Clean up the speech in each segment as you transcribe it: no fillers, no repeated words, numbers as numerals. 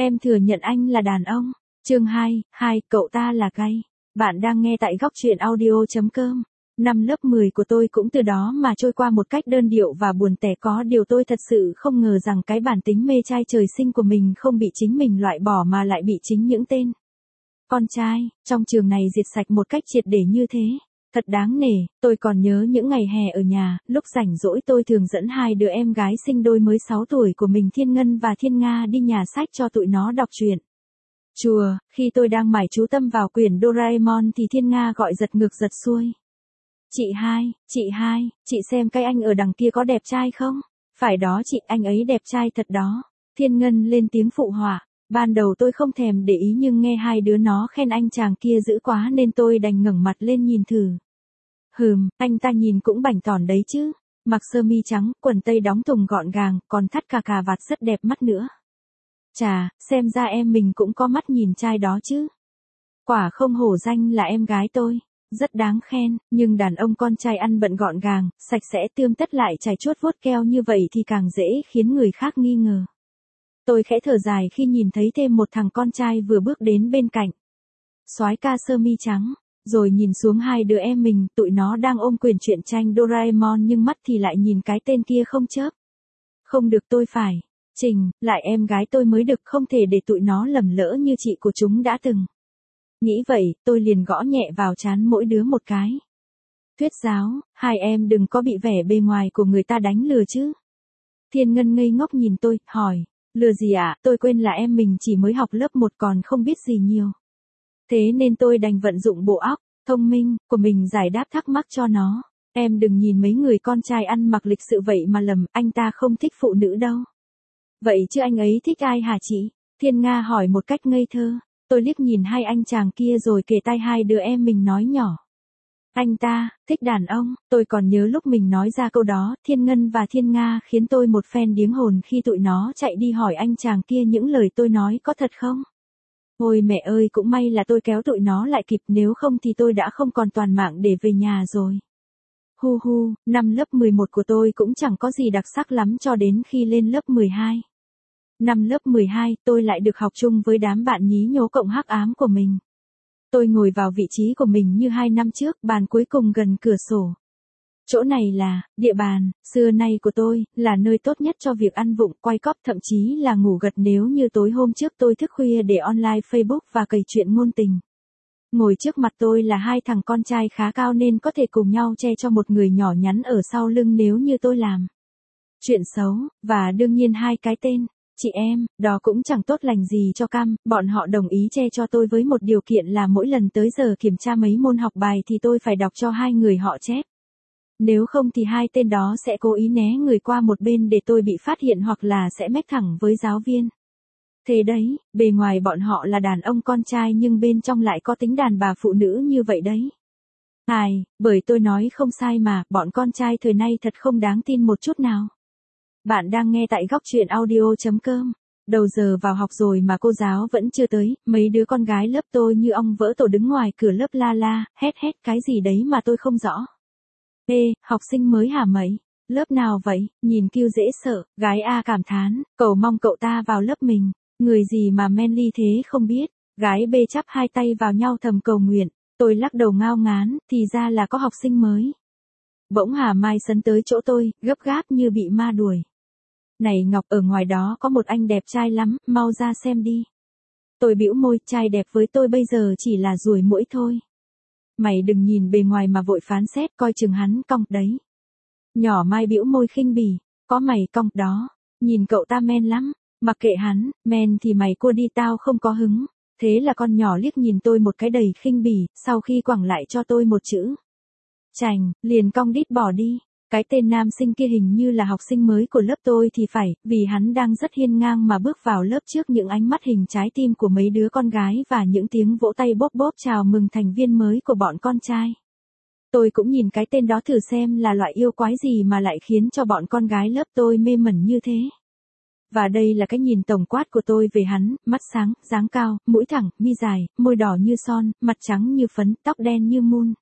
Em thừa nhận anh là đàn ông. Chương 2, cậu ta là gay. Bạn đang nghe tại góc truyện audio.com. Năm lớp 10 của tôi cũng từ đó mà trôi qua một cách đơn điệu và buồn tẻ, có điều tôi thật sự không ngờ rằng cái bản tính mê trai trời sinh của mình không bị chính mình loại bỏ mà lại bị chính những tên con trai trong trường này diệt sạch một cách triệt để như thế. Thật đáng nể. Tôi còn nhớ những ngày hè ở nhà, lúc rảnh rỗi tôi thường dẫn hai đứa em gái sinh đôi mới 6 tuổi của mình, Thiên Ngân và Thiên Nga, đi nhà sách cho tụi nó đọc truyện. Chùa, khi tôi đang mải chú tâm vào quyển Doraemon thì Thiên Nga gọi giật ngược giật xuôi. Chị hai, chị xem cái anh ở đằng kia có đẹp trai không? Phải đó chị, anh ấy đẹp trai thật đó. Thiên Ngân lên tiếng phụ họa. Ban đầu tôi không thèm để ý nhưng nghe hai đứa nó khen anh chàng kia dữ quá nên tôi đành ngẩng mặt lên nhìn thử. Anh ta nhìn cũng bảnh tỏn đấy chứ. Mặc sơ mi trắng, quần tây đóng thùng gọn gàng, còn thắt cà vạt rất đẹp mắt nữa. Chà, xem ra em mình cũng có mắt nhìn trai đó chứ. Quả không hổ danh là em gái tôi. Rất đáng khen, nhưng đàn ông con trai ăn bận gọn gàng, sạch sẽ, tươm tất lại chải chuốt vuốt keo như vậy thì càng dễ khiến người khác nghi ngờ. Tôi khẽ thở dài khi nhìn thấy thêm một thằng con trai vừa bước đến bên cạnh. Soái ca sơ mi trắng, rồi nhìn xuống hai đứa em mình, tụi nó đang ôm quyển truyện tranh Doraemon nhưng mắt thì lại nhìn cái tên kia không chớp. Không được, tôi phải lại em gái tôi mới được, không thể để tụi nó lầm lỡ như chị của chúng đã từng. Nghĩ vậy, tôi liền gõ nhẹ vào trán mỗi đứa một cái. Thuyết giáo, hai em đừng có bị vẻ bề ngoài của người ta đánh lừa chứ. Thiên Ngân ngây ngốc nhìn tôi, hỏi, lừa gì ạ? Tôi quên là em mình chỉ mới học lớp 1 còn không biết gì nhiều. Thế nên tôi đành vận dụng bộ óc thông minh của mình giải đáp thắc mắc cho nó. Em đừng nhìn mấy người con trai ăn mặc lịch sự vậy mà lầm, anh ta không thích phụ nữ đâu. Vậy chứ anh ấy thích ai hả chị? Thiên Nga hỏi một cách ngây thơ. Tôi liếc nhìn hai anh chàng kia rồi kề tai hai đứa em mình nói nhỏ. Anh ta thích đàn ông. Tôi còn nhớ lúc mình nói ra câu đó, Thiên Ngân và Thiên Nga khiến tôi một phen điếng hồn khi tụi nó chạy đi hỏi anh chàng kia những lời tôi nói có thật không. Ôi mẹ ơi, cũng may là tôi kéo tụi nó lại kịp, nếu không thì tôi đã không còn toàn mạng để về nhà rồi. Năm lớp 11 của tôi cũng chẳng có gì đặc sắc lắm cho đến khi lên lớp 12. Năm lớp 12, tôi lại được học chung với đám bạn nhí nhố cộng hắc ám của mình. Tôi ngồi vào vị trí của mình như 2 năm trước, bàn cuối cùng gần cửa sổ. Chỗ này là địa bàn xưa nay của tôi, là nơi tốt nhất cho việc ăn vụng, quay cóp, thậm chí là ngủ gật nếu như tối hôm trước tôi thức khuya để online Facebook và cày chuyện ngôn tình. Ngồi trước mặt tôi là hai thằng con trai khá cao nên có thể cùng nhau che cho một người nhỏ nhắn ở sau lưng nếu như tôi làm chuyện xấu, và đương nhiên hai cái tên chị em, đó cũng chẳng tốt lành gì cho cam. Bọn họ đồng ý che cho tôi với một điều kiện là mỗi lần tới giờ kiểm tra mấy môn học bài thì tôi phải đọc cho hai người họ chép. Nếu không thì hai tên đó sẽ cố ý né người qua một bên để tôi bị phát hiện hoặc là sẽ mách thẳng với giáo viên. Thế đấy, bề ngoài bọn họ là đàn ông con trai nhưng bên trong lại có tính đàn bà phụ nữ như vậy đấy. Bởi tôi nói không sai mà, bọn con trai thời nay thật không đáng tin một chút nào. Bạn đang nghe tại góc truyện audio.com. Đầu giờ vào học rồi mà cô giáo vẫn chưa tới, mấy đứa con gái lớp tôi như ong vỡ tổ đứng ngoài cửa lớp la, hét cái gì đấy mà tôi không rõ. Ê, học sinh mới hả mày? Lớp nào vậy? Nhìn kiêu dễ sợ. Gái A cảm thán, cầu mong cậu ta vào lớp mình. Người gì mà manly thế không biết. Gái B chắp hai tay vào nhau thầm cầu nguyện. Tôi lắc đầu ngao ngán, thì ra là có học sinh mới. Bỗng Hà Mai sấn tới chỗ tôi, gấp gáp như bị ma đuổi. Này Ngọc, ở ngoài đó có một anh đẹp trai lắm, mau ra xem đi. Tôi bĩu môi, trai đẹp với tôi bây giờ chỉ là ruồi muỗi thôi. Mày đừng nhìn bề ngoài mà vội phán xét, coi chừng hắn cong đấy. Nhỏ Mai bĩu môi khinh bỉ, có mày cong đó, nhìn cậu ta men lắm, mặc kệ hắn, men thì mày cua đi, tao không có hứng. Thế là con nhỏ liếc nhìn tôi một cái đầy khinh bỉ, sau khi quẳng lại cho tôi một chữ chành, liền cong đít bỏ đi. Cái tên nam sinh kia hình như là học sinh mới của lớp tôi thì phải, vì hắn đang rất hiên ngang mà bước vào lớp trước những ánh mắt hình trái tim của mấy đứa con gái và những tiếng vỗ tay bóp bóp chào mừng thành viên mới của bọn con trai. Tôi cũng nhìn cái tên đó thử xem là loại yêu quái gì mà lại khiến cho bọn con gái lớp tôi mê mẩn như thế. Và đây là cái nhìn tổng quát của tôi về hắn, mắt sáng, dáng cao, mũi thẳng, mi dài, môi đỏ như son, mặt trắng như phấn, tóc đen như mun.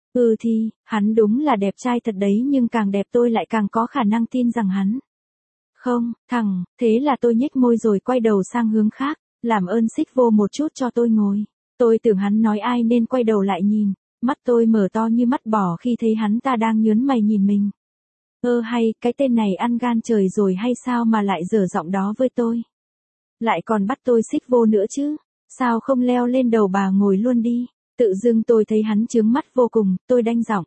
Thì, hắn đúng là đẹp trai thật đấy, nhưng càng đẹp tôi lại càng có khả năng tin rằng hắn Không, thằng, thế là tôi nhếch môi rồi quay đầu sang hướng khác, làm ơn xích vô một chút cho tôi ngồi. Tôi tưởng hắn nói ai nên quay đầu lại nhìn, mắt tôi mở to như mắt bò khi thấy hắn ta đang nhớn mày nhìn mình. Hay, cái tên này ăn gan trời rồi hay sao mà lại dở giọng đó với tôi? Lại còn bắt tôi xích vô nữa chứ, sao không leo lên đầu bà ngồi luôn đi? Tự dưng tôi thấy hắn chướng mắt vô cùng, tôi đanh giọng.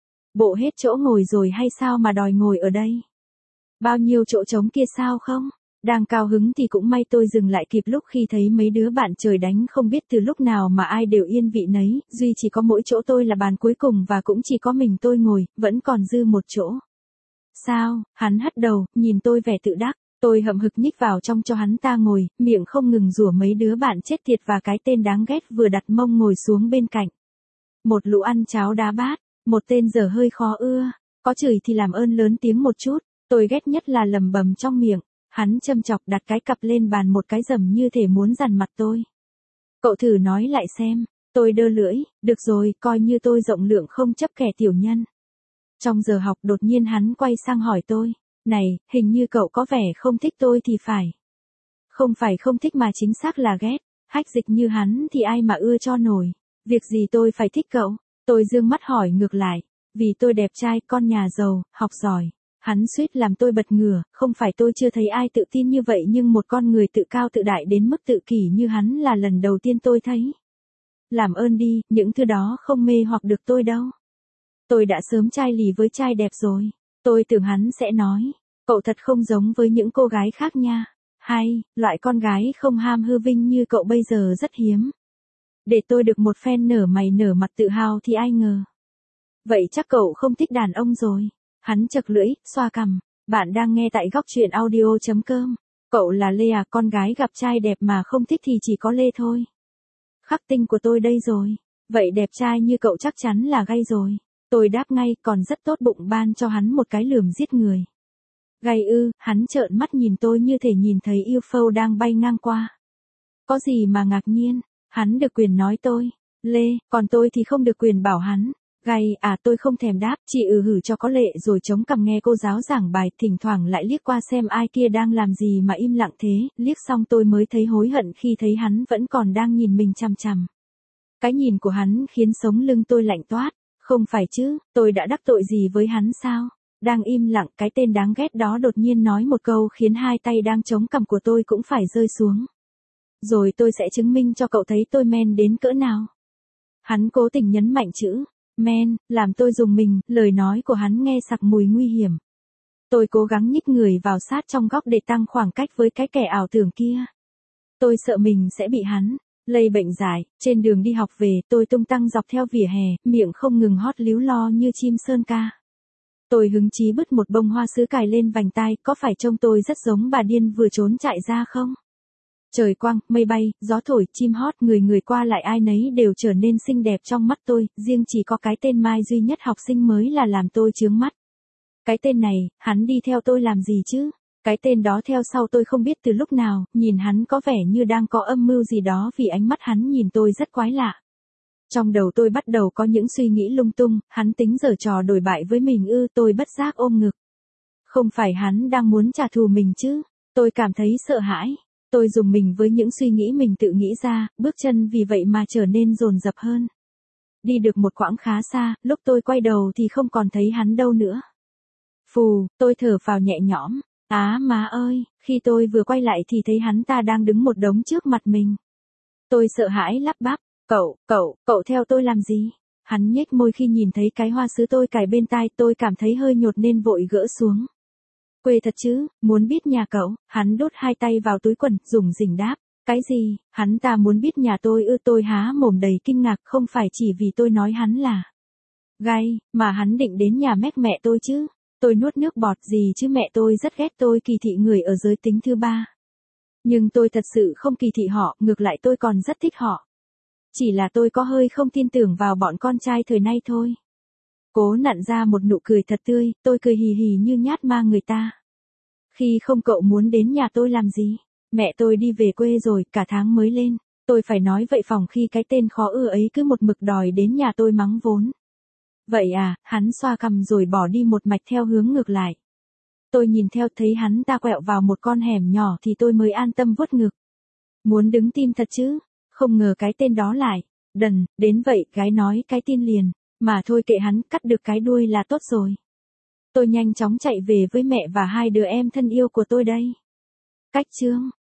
Bộ hết chỗ ngồi rồi hay sao mà đòi ngồi ở đây? Bao nhiêu chỗ trống kia sao không? Đang cao hứng thì cũng may tôi dừng lại kịp lúc khi thấy mấy đứa bạn trời đánh không biết từ lúc nào mà ai đều yên vị nấy, duy chỉ có mỗi chỗ tôi là bàn cuối cùng và cũng chỉ có mình tôi ngồi, vẫn còn dư một chỗ. Sao? Hắn hất đầu, nhìn tôi vẻ tự đắc. Tôi hậm hực nhích vào trong cho hắn ta ngồi, miệng không ngừng rủa mấy đứa bạn chết tiệt và cái tên đáng ghét vừa đặt mông ngồi xuống bên cạnh. Một lũ ăn cháo đá bát, một tên dở hơi khó ưa, có chửi thì làm ơn lớn tiếng một chút, tôi ghét nhất là lầm bầm trong miệng. Hắn châm chọc đặt cái cặp lên bàn một cái rầm như thể muốn dằn mặt tôi. Cậu thử nói lại xem, tôi đơ lưỡi, được rồi, coi như tôi rộng lượng không chấp kẻ tiểu nhân. Trong giờ học đột nhiên hắn quay sang hỏi tôi, này, hình như cậu có vẻ không thích tôi thì phải. Không phải không thích mà chính xác là ghét, hách dịch như hắn thì ai mà ưa cho nổi, việc gì tôi phải thích cậu, tôi dương mắt hỏi ngược lại, vì tôi đẹp trai, con nhà giàu, học giỏi. Hắn suýt làm tôi bật ngửa, không phải tôi chưa thấy ai tự tin như vậy nhưng một con người tự cao tự đại đến mức tự kỷ như hắn là lần đầu tiên tôi thấy. Làm ơn đi, những thứ đó không mê hoặc được tôi đâu. Tôi đã sớm trai lì với trai đẹp rồi. Tôi tưởng hắn sẽ nói, cậu thật không giống với những cô gái khác nha. Hay, loại con gái không ham hư vinh như cậu bây giờ rất hiếm. Để tôi được một phen nở mày nở mặt tự hào thì ai ngờ. Vậy chắc cậu không thích đàn ông rồi. Hắn chật lưỡi, xoa cằm. Bạn đang nghe tại góc truyện audio.com. Cậu là Lê à, con gái gặp trai đẹp mà không thích thì chỉ có Lê thôi. Khắc tinh của tôi đây rồi. Vậy đẹp trai như cậu chắc chắn là gay rồi. Tôi đáp ngay, còn rất tốt bụng ban cho hắn một cái lườm giết người. Gay ư, hắn trợn mắt nhìn tôi như thể nhìn thấy UFO đang bay ngang qua. Có gì mà ngạc nhiên, hắn được quyền nói tôi, Lê, còn tôi thì không được quyền bảo hắn. Gay à, tôi không thèm đáp, chỉ hử cho có lệ rồi chống cằm nghe cô giáo giảng bài, thỉnh thoảng lại liếc qua xem ai kia đang làm gì mà im lặng thế, liếc xong tôi mới thấy hối hận khi thấy hắn vẫn còn đang nhìn mình chằm chằm. Cái nhìn của hắn khiến sống lưng tôi lạnh toát, không phải chứ, tôi đã đắc tội gì với hắn sao? Đang im lặng, cái tên đáng ghét đó đột nhiên nói một câu khiến hai tay đang chống cằm của tôi cũng phải rơi xuống. Rồi tôi sẽ chứng minh cho cậu thấy tôi men đến cỡ nào. Hắn cố tình nhấn mạnh chữ men, làm tôi rùng mình, lời nói của hắn nghe sặc mùi nguy hiểm. Tôi cố gắng nhích người vào sát trong góc để tăng khoảng cách với cái kẻ ảo tưởng kia. Tôi sợ mình sẽ bị hắn lây bệnh dại. Trên đường đi học về, tôi tung tăng dọc theo vỉa hè, miệng không ngừng hót líu lo như chim sơn ca. Tôi hứng chí bứt một bông hoa sứ cài lên vành tai, có phải trông tôi rất giống bà điên vừa trốn trại ra không? Trời quang, mây bay, gió thổi, chim hót, người người qua lại ai nấy đều trở nên xinh đẹp trong mắt tôi, riêng chỉ có cái tên Mai duy nhất học sinh mới là làm tôi chướng mắt. Cái tên này, hắn đi theo tôi làm gì chứ? Cái tên đó theo sau tôi không biết từ lúc nào, nhìn hắn có vẻ như đang có âm mưu gì đó vì ánh mắt hắn nhìn tôi rất quái lạ. Trong đầu tôi bắt đầu có những suy nghĩ lung tung, hắn tính giở trò đổi bại với mình ư, tôi bất giác ôm ngực. Không phải hắn đang muốn trả thù mình chứ? Tôi cảm thấy sợ hãi. Tôi rùng mình với những suy nghĩ mình tự nghĩ ra, bước chân vì vậy mà trở nên dồn dập hơn. Đi được một quãng khá xa, lúc tôi quay đầu thì không còn thấy hắn đâu nữa. Phù, tôi thở phào nhẹ nhõm. Á má ơi, khi tôi vừa quay lại thì thấy hắn ta đang đứng một đống trước mặt mình. Tôi sợ hãi lắp bắp, cậu theo tôi làm gì? Hắn nhếch môi khi nhìn thấy cái hoa sứ tôi cài bên tai, tôi cảm thấy hơi nhột nên vội gỡ xuống. Quê thật chứ, muốn biết nhà cậu? Hắn đút hai tay vào túi quần, rủng rỉnh đáp. Cái gì? Hắn ta muốn biết nhà tôi ư? Tôi há mồm đầy kinh ngạc, không phải chỉ vì tôi nói hắn là gay, mà hắn định đến nhà mẹ tôi chứ. Tôi nuốt nước bọt, gì chứ, mẹ tôi rất ghét tôi kỳ thị người ở giới tính thứ ba. Nhưng tôi thật sự không kỳ thị họ, ngược lại tôi còn rất thích họ. Chỉ là tôi có hơi không tin tưởng vào bọn con trai thời nay thôi. Cố nặn ra một nụ cười thật tươi, tôi cười hì hì như nhát ma người ta. Khi không cậu muốn đến nhà tôi làm gì? Mẹ tôi đi về quê rồi, cả tháng mới lên. Tôi phải nói vậy phòng khi cái tên khó ưa ấy cứ một mực đòi đến nhà tôi mắng vốn. Vậy à, hắn xoa cằm rồi bỏ đi một mạch theo hướng ngược lại. Tôi nhìn theo thấy hắn ta quẹo vào một con hẻm nhỏ thì tôi mới an tâm vuốt ngực. Muốn đứng tim thật chứ, không ngờ cái tên đó lại, đần, đến vậy gái nói cái tin liền, mà thôi kệ hắn, cắt được cái đuôi là tốt rồi. Tôi nhanh chóng chạy về với mẹ và hai đứa em thân yêu của tôi đây. Cách chương